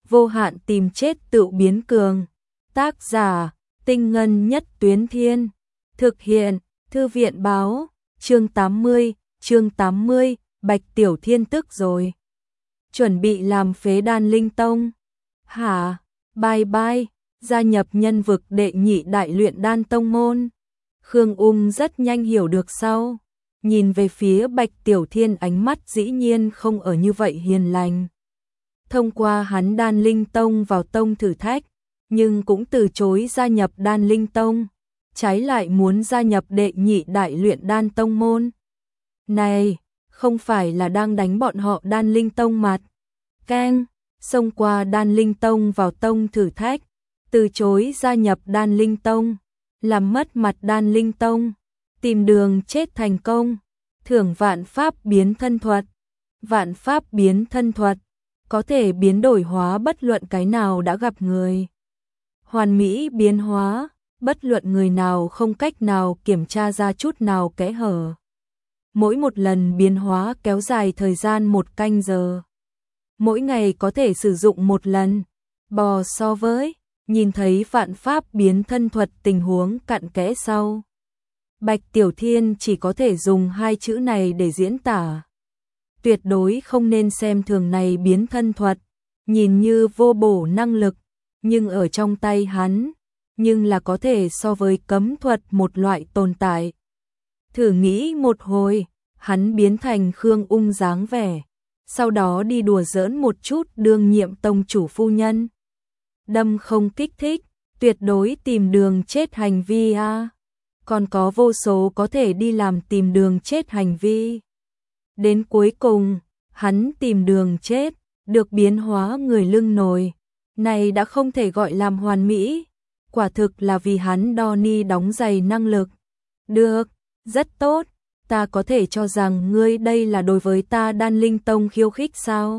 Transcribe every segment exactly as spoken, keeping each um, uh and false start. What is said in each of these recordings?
vô hạn tìm chết tự biến cường. Tác giả, Tinh Ngân Nhất Tuyến Thiên. Thực hiện, Thư viện báo, chương tám mươi, chương tám mươi, Bạch Tiểu Thiên tức rồi. Chuẩn bị làm phế Đan Linh Tông. Hả? Bye bye, gia nhập nhân vực đệ nhị đại luyện đan tông môn. Khương Ung rất nhanh hiểu được sau. Nhìn về phía Bạch Tiểu Thiên, ánh mắt dĩ nhiên không ở như vậy hiền lành. Thông qua hắn Đan Linh Tông vào tông thử thách, nhưng cũng từ chối gia nhập Đan Linh Tông, trái lại muốn gia nhập đệ nhị đại luyện đan tông môn. Này, không phải là đang đánh bọn họ Đan Linh Tông mặt. Keng, xông qua Đan Linh Tông vào tông thử thách, từ chối gia nhập Đan Linh Tông, làm mất mặt Đan Linh Tông, tìm đường chết thành công, thưởng vạn pháp biến thân thuật. Vạn pháp biến thân thuật có thể biến đổi hóa bất luận cái nào đã gặp người. Hoàn mỹ biến hóa, bất luận người nào không cách nào kiểm tra ra chút nào kẽ hở. Mỗi một lần biến hóa kéo dài thời gian một canh giờ. Mỗi ngày có thể sử dụng một lần. Bò so với, nhìn thấy vạn pháp biến thân thuật tình huống cặn kẽ sau. Bạch Tiểu Thiên chỉ có thể dùng hai chữ này để diễn tả. Tuyệt đối không nên xem thường này biến thân thuật, nhìn như vô bổ năng lực, nhưng ở trong tay hắn, nhưng là có thể so với cấm thuật một loại tồn tại. Thử nghĩ một hồi, hắn biến thành Khương Ung dáng vẻ, sau đó đi đùa giỡn một chút đương nhiệm tông chủ phu nhân. Đâm không kích thích, tuyệt đối tìm đường chết hành vi a. À. Còn có vô số có thể đi làm tìm đường chết hành vi. Đến cuối cùng, hắn tìm đường chết, được biến hóa người lưng nồi. Này đã không thể gọi làm hoàn mỹ, quả thực là vì hắn đo ni đóng giày năng lực. Được, rất tốt, ta có thể cho rằng ngươi đây là đối với ta Đan Linh Tông khiêu khích sao?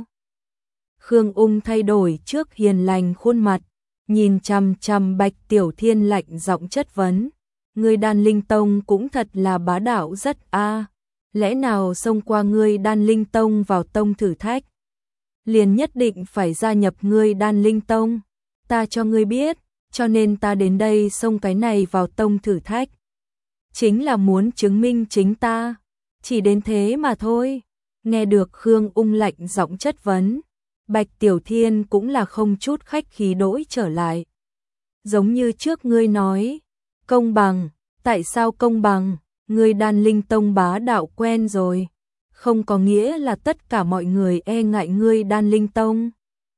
Khương Ung thay đổi trước hiền lành khuôn mặt, nhìn chằm chằm Bạch Tiểu Thiên lạnh giọng chất vấn. Ngươi Đan Linh Tông cũng thật là bá đạo rất a. À. Lẽ nào xông qua ngươi Đan Linh Tông vào tông thử thách, liền nhất định phải gia nhập ngươi Đan Linh Tông? Ta cho ngươi biết, cho nên ta đến đây xông cái này vào tông thử thách, chính là muốn chứng minh chính ta, chỉ đến thế mà thôi. Nghe được Khương Ung lạnh giọng chất vấn, Bạch Tiểu Thiên cũng là không chút khách khí đổi trở lại. Giống như trước ngươi nói, công bằng, tại sao công bằng? Ngươi Đan Linh Tông bá đạo quen rồi, không có nghĩa là tất cả mọi người e ngại ngươi Đan Linh Tông.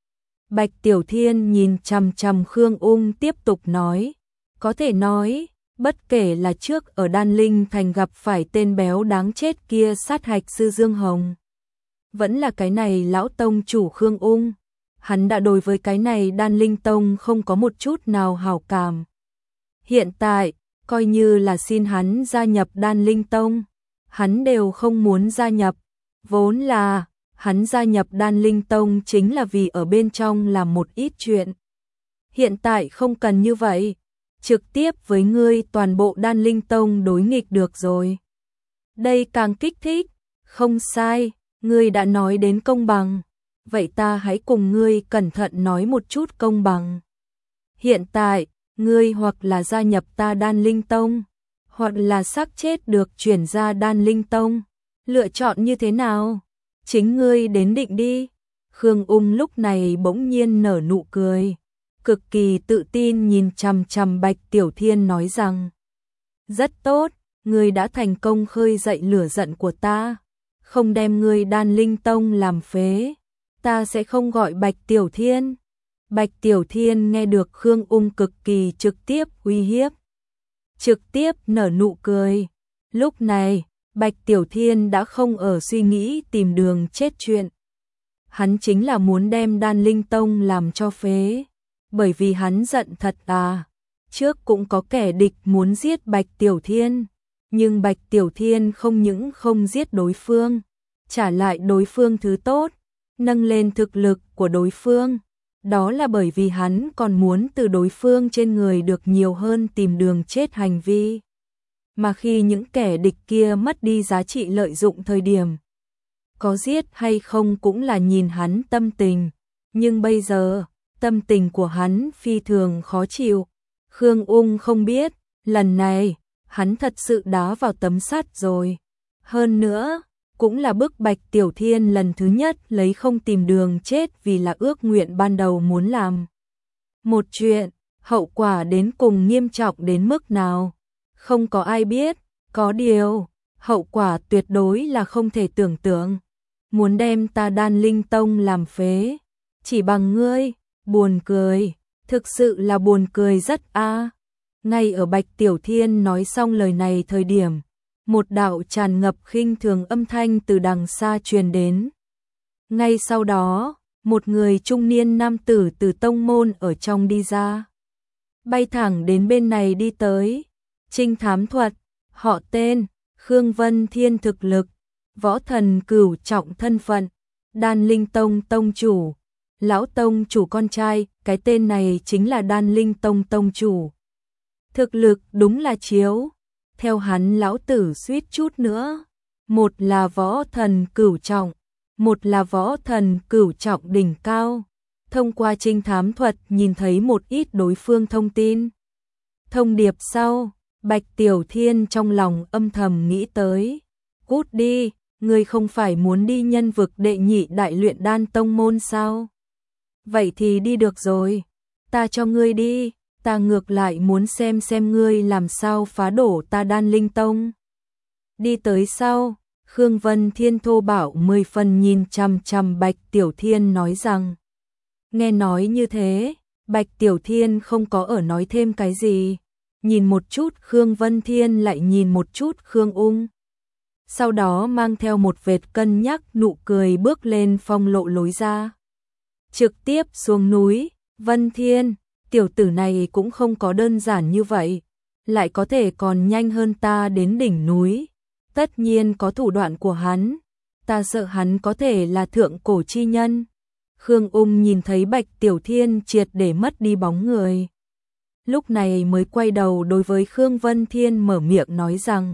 Bạch Tiểu Thiên nhìn chằm chằm Khương Ung tiếp tục nói, có thể nói, bất kể là trước ở Đan Linh Thành gặp phải tên béo đáng chết kia sát hạch sư Dương Hồng, vẫn là cái này lão tông chủ Khương Ung, hắn đã đối với cái này Đan Linh Tông không có một chút nào hảo cảm. Hiện tại, coi như là xin hắn gia nhập Đan Linh Tông, hắn đều không muốn gia nhập. Vốn là, hắn gia nhập Đan Linh Tông chính là vì ở bên trong làm một ít chuyện. Hiện tại không cần như vậy, trực tiếp với ngươi toàn bộ Đan Linh Tông đối nghịch được rồi. Đây càng kích thích, không sai, ngươi đã nói đến công bằng, vậy ta hãy cùng ngươi cẩn thận nói một chút công bằng. Hiện tại, ngươi hoặc là gia nhập ta Đan Linh Tông, hoặc là xác chết được chuyển ra Đan Linh Tông. Lựa chọn như thế nào? Chính ngươi đến định đi. Khương Ung lúc này bỗng nhiên nở nụ cười, cực kỳ tự tin nhìn chằm chằm Bạch Tiểu Thiên nói rằng, rất tốt, ngươi đã thành công khơi dậy lửa giận của ta, không đem ngươi Đan Linh Tông làm phế, ta sẽ không gọi Bạch Tiểu Thiên. Bạch Tiểu Thiên nghe được Khương Ung cực kỳ trực tiếp uy hiếp, trực tiếp nở nụ cười. Lúc này, Bạch Tiểu Thiên đã không ở suy nghĩ tìm đường chết chuyện. Hắn chính là muốn đem Đan Linh Tông làm cho phế, bởi vì hắn giận thật à. Trước cũng có kẻ địch muốn giết Bạch Tiểu Thiên, nhưng Bạch Tiểu Thiên không những không giết đối phương, trả lại đối phương thứ tốt, nâng lên thực lực của đối phương. Đó là bởi vì hắn còn muốn từ đối phương trên người được nhiều hơn tìm đường chết hành vi. Mà khi những kẻ địch kia mất đi giá trị lợi dụng thời điểm, có giết hay không cũng là nhìn hắn tâm tình. Nhưng bây giờ, tâm tình của hắn phi thường khó chịu. Khương Ung không biết, lần này, hắn thật sự đá vào tấm sắt rồi. Hơn nữa, cũng là bức Bạch Tiểu Thiên lần thứ nhất lấy không tìm đường chết vì là ước nguyện ban đầu muốn làm. Một chuyện, hậu quả đến cùng nghiêm trọng đến mức nào, không có ai biết, có điều, hậu quả tuyệt đối là không thể tưởng tượng. Muốn đem ta Đan Linh Tông làm phế, chỉ bằng ngươi, buồn cười, thực sự là buồn cười rất a. Ngay ở Bạch Tiểu Thiên nói xong lời này thời điểm, một đạo tràn ngập khinh thường âm thanh từ đằng xa truyền đến. Ngay sau đó, một người trung niên nam tử từ tông môn ở trong đi ra, bay thẳng đến bên này đi tới. Trinh thám thuật, họ tên, Khương Vân Thiên, thực lực, võ thần cửu trọng, thân phận, Đan Linh Tông tông chủ, lão tông chủ con trai, cái tên này chính là Đan Linh Tông tông chủ. Thực lực đúng là chiếu, theo hắn lão tử suýt chút nữa, một là võ thần cửu trọng, một là võ thần cửu trọng đỉnh cao. Thông qua trinh thám thuật nhìn thấy một ít đối phương thông tin. Thông điệp sau, Bạch Tiểu Thiên trong lòng âm thầm nghĩ tới. Cút đi, ngươi không phải muốn đi nhân vực đệ nhị đại luyện đan tông môn sao? Vậy thì đi được rồi, ta cho ngươi đi, ta ngược lại muốn xem xem ngươi làm sao phá đổ ta Đan Linh Tông. Đi tới sau, Khương Vân Thiên thô bạo mười phần nhìn chằm chằm Bạch Tiểu Thiên nói rằng. Nghe nói như thế, Bạch Tiểu Thiên không có ở nói thêm cái gì, nhìn một chút Khương Vân Thiên lại nhìn một chút Khương Ung. Sau đó mang theo một vệt cân nhắc nụ cười bước lên phong lộ lối ra. Trực tiếp xuống núi, Vân Thiên, tiểu tử này cũng không có đơn giản như vậy, lại có thể còn nhanh hơn ta đến đỉnh núi. Tất nhiên có thủ đoạn của hắn, ta sợ hắn có thể là thượng cổ chi nhân. Khương Ung nhìn thấy Bạch Tiểu Thiên triệt để mất đi bóng người, lúc này mới quay đầu đối với Khương Vân Thiên mở miệng nói rằng.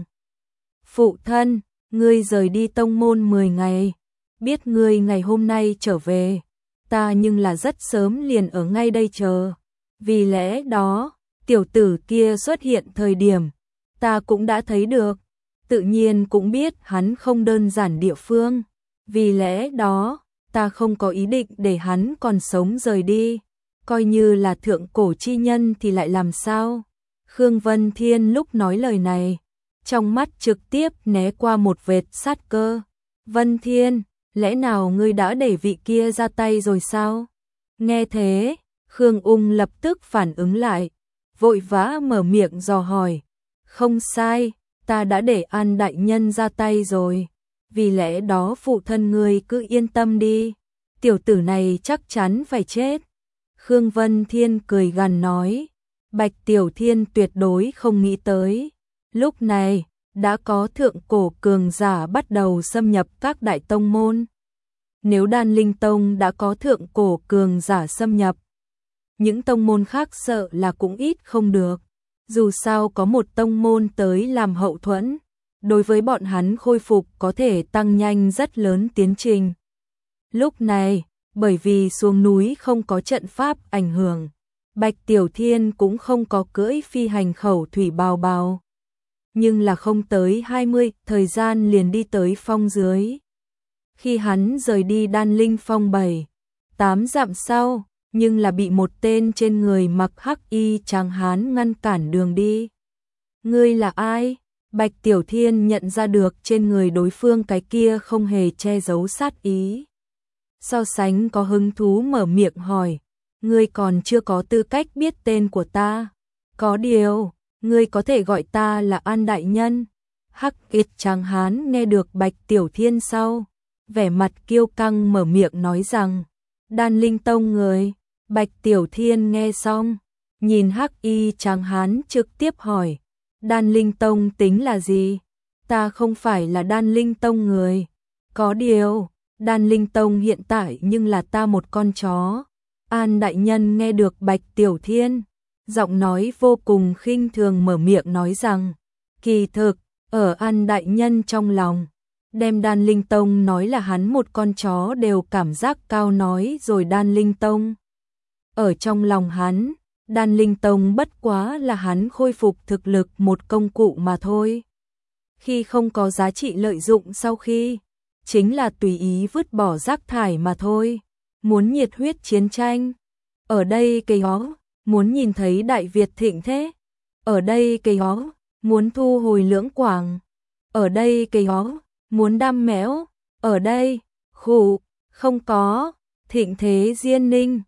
Phụ thân, ngươi rời đi tông môn mười ngày, biết ngươi ngày hôm nay trở về, ta nhưng là rất sớm liền ở ngay đây chờ. Vì lẽ đó, tiểu tử kia xuất hiện thời điểm, ta cũng đã thấy được, tự nhiên cũng biết hắn không đơn giản địa phương. Vì lẽ đó, ta không có ý định để hắn còn sống rời đi, coi như là thượng cổ chi nhân thì lại làm sao? Khương Vân Thiên lúc nói lời này, trong mắt trực tiếp né qua một vệt sát cơ. Vân Thiên, lẽ nào ngươi đã để vị kia ra tay rồi sao? Nghe thế, Khương Ung lập tức phản ứng lại, vội vã mở miệng dò hỏi. Không sai, ta đã để An đại nhân ra tay rồi, vì lẽ đó phụ thân ngươi cứ yên tâm đi, tiểu tử này chắc chắn phải chết. Khương Vân Thiên cười gằn nói. Bạch Tiểu Thiên tuyệt đối không nghĩ tới, lúc này đã có thượng cổ cường giả bắt đầu xâm nhập các đại tông môn. Nếu Đan Linh Tông đã có thượng cổ cường giả xâm nhập, những tông môn khác sợ là cũng ít không được. Dù sao có một tông môn tới làm hậu thuẫn, đối với bọn hắn khôi phục có thể tăng nhanh rất lớn tiến trình. Lúc này, bởi vì xuống núi không có trận pháp ảnh hưởng, Bạch Tiểu Thiên cũng không có cưỡi phi hành khẩu thủy bào bào. Nhưng là không tới hai mươi, thời gian liền đi tới phong dưới. Khi hắn rời đi Đan Linh Phong bảy, tám dặm sau, nhưng là bị một tên trên người mặc hắc y tráng hán ngăn cản đường đi. Ngươi là ai? Bạch Tiểu Thiên nhận ra được trên người đối phương cái kia không hề che giấu sát ý. So sánh có hứng thú mở miệng hỏi, ngươi còn chưa có tư cách biết tên của ta. Có điều, ngươi có thể gọi ta là An đại nhân. Hắc y tráng hán nghe được Bạch Tiểu Thiên sau, vẻ mặt kiêu căng mở miệng nói rằng, Đan Linh Tông người. Bạch Tiểu Thiên nghe xong, nhìn hắc y tráng hán trực tiếp hỏi, Đan Linh Tông tính là gì? Ta không phải là Đan Linh Tông người. Có điều, Đan Linh Tông hiện tại nhưng là ta một con chó. An đại nhân nghe được Bạch Tiểu Thiên, giọng nói vô cùng khinh thường mở miệng nói rằng, kỳ thực, ở An đại nhân trong lòng, đem Đan Linh Tông nói là hắn một con chó đều cảm giác cao nói rồi. Đan Linh Tông Ở trong lòng hắn, Đan Linh Tông bất quá là hắn khôi phục thực lực một công cụ mà thôi. Khi không có giá trị lợi dụng sau khi, chính là tùy ý vứt bỏ rác thải mà thôi. Muốn nhiệt huyết chiến tranh, ở đây cây hó, muốn nhìn thấy Đại Việt thịnh thế, ở đây cây hó, muốn thu hồi Lưỡng Quảng, ở đây cây hó, muốn đam mẽo, ở đây, khủ, không có, thịnh thế Diên Ninh.